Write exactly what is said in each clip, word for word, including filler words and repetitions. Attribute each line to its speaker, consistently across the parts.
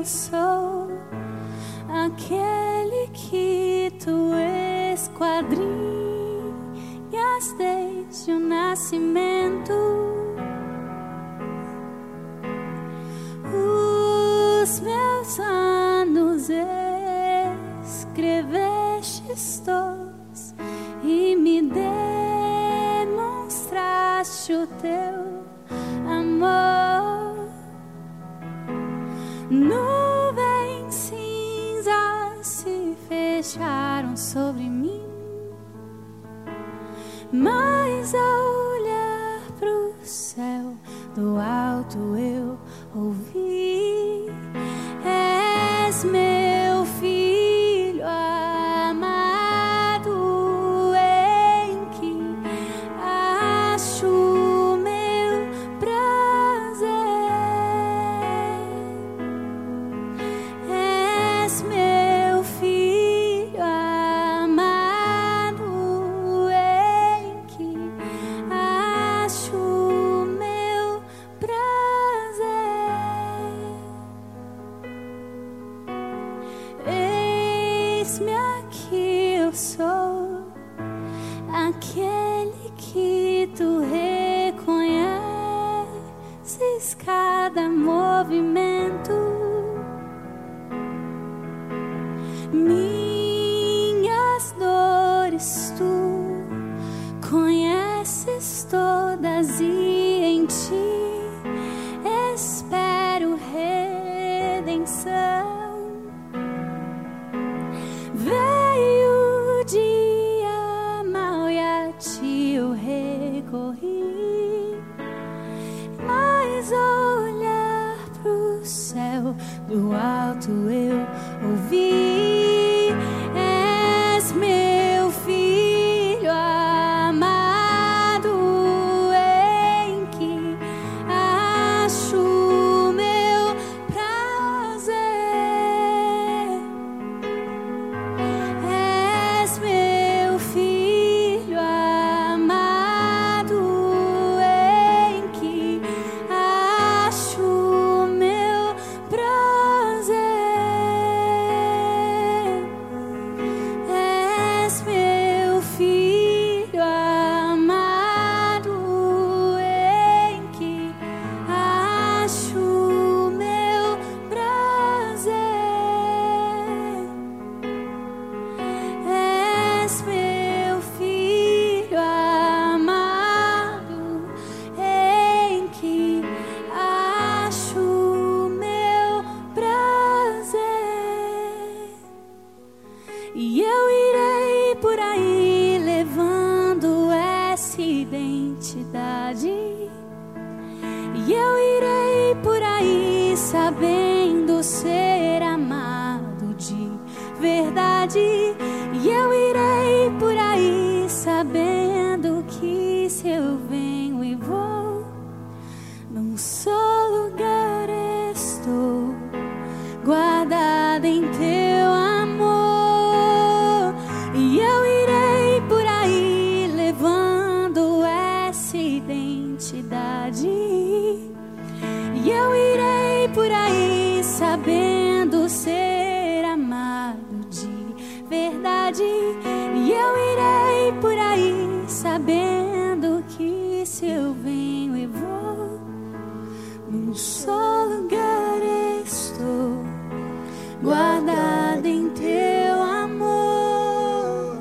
Speaker 1: sou, aquele que tu esquadrinhas desde o nascimento. Os meus anos escrevestes todos e me demonstraste o teu amor. Nuvens cinzas se fecharam sobre mim, mas ao olhar pro céu do alto eu ouvi: és meu filho amado, em que acho meu prazer. És meu filho amado, em que acho meu prazer. Eis-me aqui, eu sou aquele que tu reconheces cada movimento. Minhas dores tu conheces todas e em ti espero redenção. Veio o dia mau e a ti eu recorri, mas ao olhar pro céu do alto eu ouvi: és meu filho amado, em que acho meu prazer. És meu filho amado, em que acho meu prazer. És meu filho amado, em que acho meu prazer. És meu filho amado, em que acho meu prazer. E eu irei por aí levando essa identidade. E eu irei por aí sabendo ser amado de verdade. E eu irei por aí sabendo que se eu venho e vou, num só lugar estou, guardada em teu amor. E eu irei por aí levando essa identidade. E eu irei por aí sabendo ser amado de verdade. E eu irei por aí sabendo que se eu venho e vou, num só lugar estou, guardada em teu amor.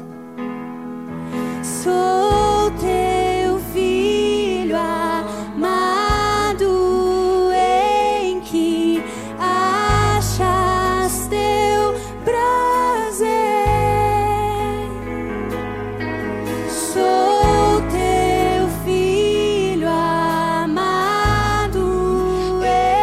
Speaker 1: Sou teu filho amado, em que achas teu prazer. Sou teu filho amado,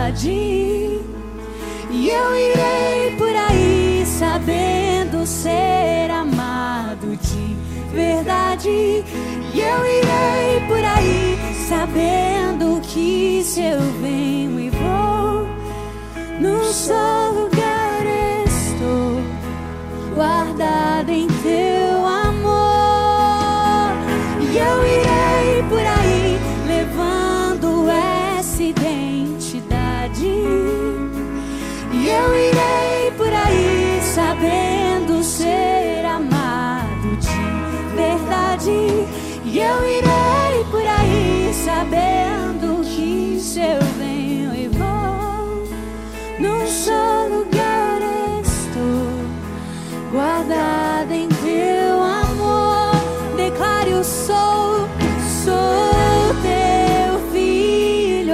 Speaker 1: identidade. E eu irei por aí sabendo ser amado de verdade. E eu irei por aí sabendo que se eu venho e vou, num só lugar estou, guardada em teu amor. E eu irei por aí levando essa identidade. E eu irei por aí sabendo ser amado de verdade. E eu irei por aí sabendo que se eu venho e vou, num só lugar estou, guardada em teu amor. Declare: eu sou, sou teu filho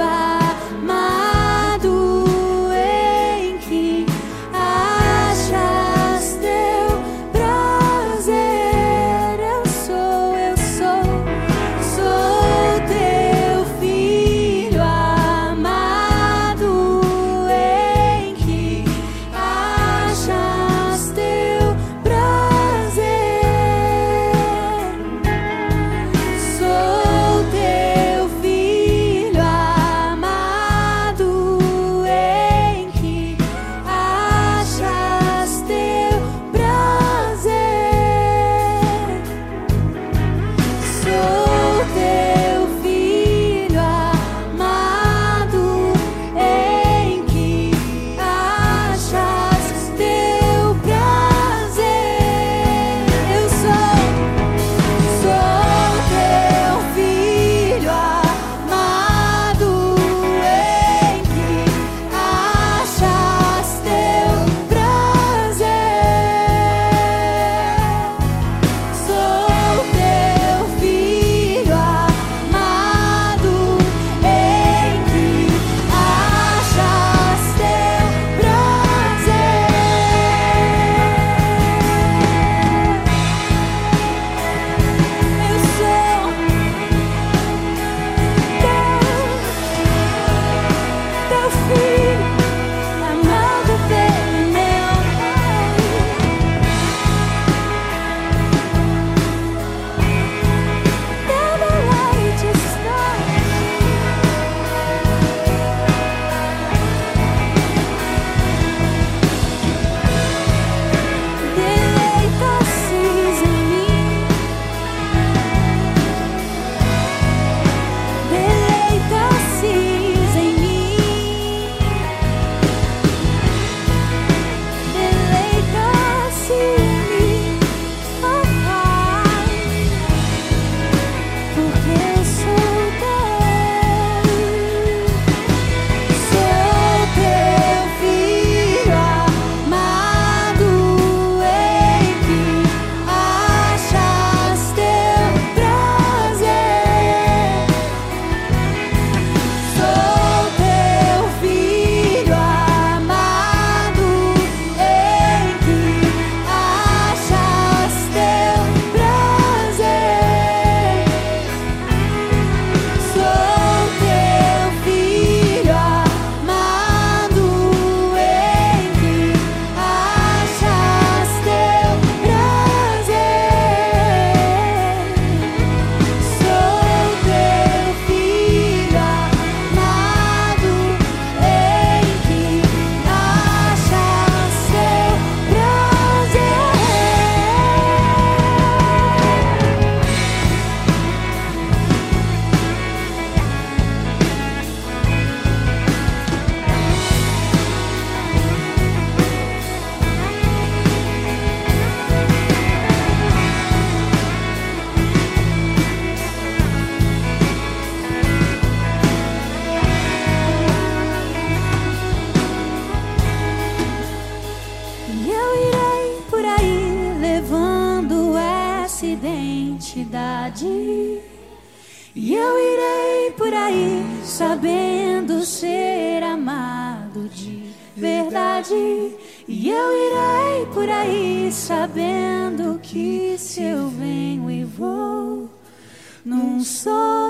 Speaker 1: amado, em que achas teu prazer. Eu sou, eu sou, sou teu filho amado, em que achas teu prazer. Sou teu filho amado, em que achas teu prazer. Sou teu filho amado, em que achas teu prazer. Eu sou, sou teu filho amado, em que achas teu prazer. Sou teu filho amado, em que achas teu prazer. Eu sou teu, teu filho amado pelo meu Pai. Teu deleite está. Deleita-se em mim, deleita-se em mim, deleita-se em mim, ó Pai, porque eu sou teu. Sou teu filho amado, em que achas teu prazer. Sou teu filho amado, em que achas teu prazer. Sou teu filho amado, em que achas teu prazer. Sou teu filho amado, em que achas teu E eu irei por aí levando essa identidade. E eu irei por aí sabendo ser amado de verdade. E eu irei por aí sabendo que se eu venho e vou, num só